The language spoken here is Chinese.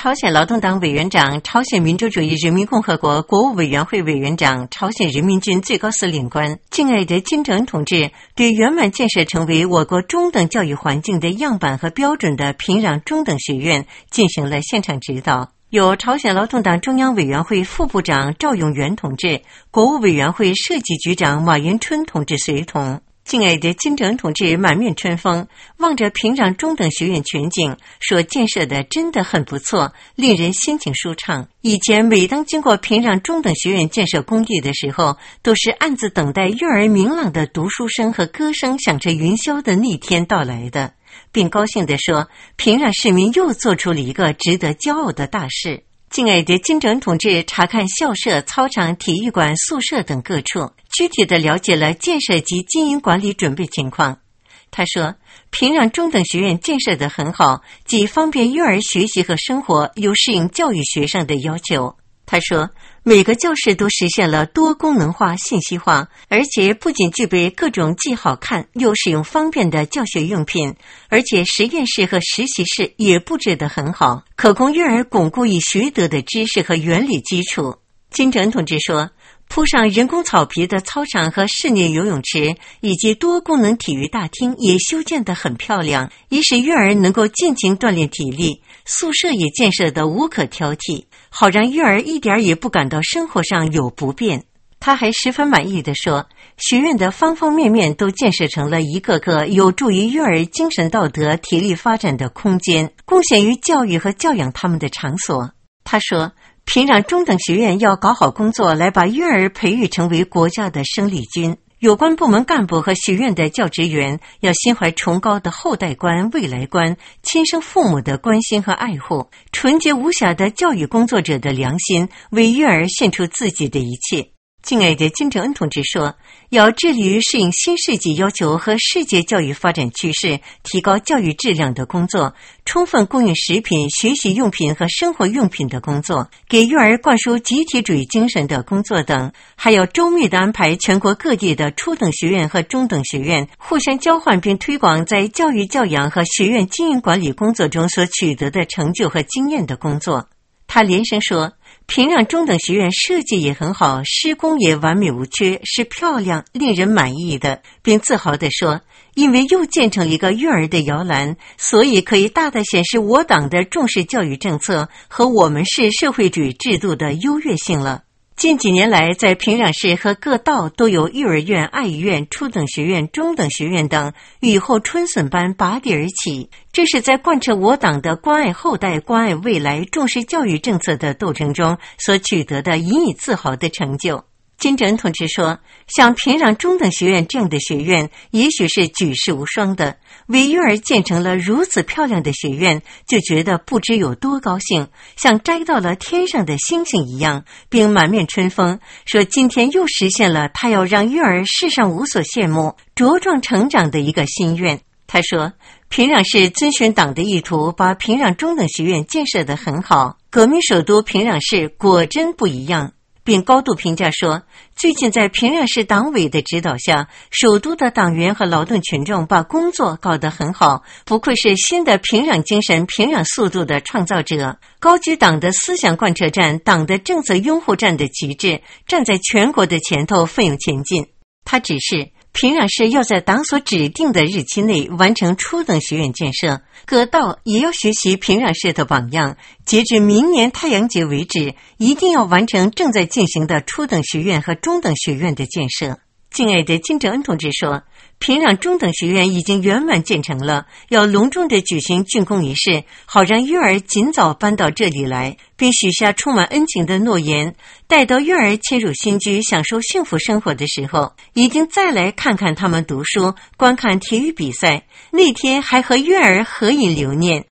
朝鲜劳动党委员长、朝鲜民主主义人民共和国国务委员会委员长、朝鲜人民军最高司令官敬爱的金正恩同志对圆满建设成为我国中等教育环境的样板和标准的平壤中等学院进行了现场指导，由朝鲜劳动党中央委员会副部长赵永元同志、国务委员会设计局长马元春同志随同。敬爱的金正恩同志满面春风，望着平壤中等学院全景，说建设的真的很不错，令人心情舒畅。以前每当经过平壤中等学院建设工地的时候，都是暗自等待悦耳明朗的读书声和歌声响彻云霄的那天到来的，并高兴地说，平壤市民又做出了一个值得骄傲的大事。敬爱的金正恩同志查看校舍、操场、体育馆、宿舍等各处，具体地了解了建设及经营管理准备情况。他说，平壤中等学院建设得很好，既方便幼儿学习和生活，又适应教育学上的要求。他说，每个教室都实现了多功能化、信息化，而且不仅具备各种既好看又使用方便的教学用品，而且实验室和实习室也布置得很好，可供幼儿巩固已学得的知识和原理基础。金正恩同志说，铺上人工草皮的操场和室内游泳池以及多功能体育大厅也修建得很漂亮，以使幼儿能够尽情锻炼体力，宿舍也建设得无可挑剔，好让幼儿一点也不感到生活上有不便。他还十分满意地说，学院的方方面面都建设成了一个个有助于幼儿精神道德、体力发展的空间，贡献于教育和教养他们的场所。他说，平壤中等学院要搞好工作，来把幼儿培育成为国家的生力军。有关部门干部和学院的教职员要心怀崇高的后代观、未来观，亲生父母的关心和爱护，纯洁无瑕的教育工作者的良心，为幼儿献出自己的一切。敬爱的金正恩同志说，要致力于适应新世纪要求和世界教育发展趋势，提高教育质量的工作，充分供应食品、学习用品和生活用品的工作，给幼儿灌输集体主义精神的工作等，还要周密地安排全国各地的初等学院和中等学院互相交换并推广在教育教养和学院经营管理工作中所取得的成就和经验的工作。他连声说，平壤中等学院设计也很好，施工也完美无缺，是漂亮令人满意的，并自豪地说，因为又建成一个幼儿的摇篮，所以可以大大显示我党的重视教育政策和我们市社会主义制度的优越性了。近几年来，在平壤市和各道都有幼儿园、爱育院、初等学院、中等学院等雨后春笋般拔地而起，这是在贯彻我党的关爱后代、关爱未来、重视教育政策的斗争中所取得的引以自豪的成就。金正恩同志说，像平壤中等学院这样的学院也许是举世无双的，为幼儿建成了如此漂亮的学院，就觉得不知有多高兴，像摘到了天上的星星一样，并满面春风，说今天又实现了他要让幼儿世上无所羡慕、茁壮成长的一个心愿。他说，平壤市遵循党的意图，把平壤中等学院建设得很好，革命首都平壤市果真不一样，并高度评价说，最近在平壤市党委的指导下，首都的党员和劳动群众把工作搞得很好，不愧是新的平壤精神、平壤速度的创造者，高举党的思想贯彻战、党的政策拥护战的旗帜，站在全国的前头奋勇前进。他指示平壤市要在党所指定的日期内完成初等学院建设，各道也要学习平壤市的榜样，截至明年太阳节为止，一定要完成正在进行的初等学院和中等学院的建设。敬爱的金正恩同志说，平壤中等学院已经圆满建成了，要隆重地举行竣工仪式，好让幼儿尽早搬到这里来，并许下充满恩情的诺言，待到幼儿迁入新居，享受幸福生活的时候，一定再来看看他们读书，观看体育比赛，那天还和幼儿合影留念。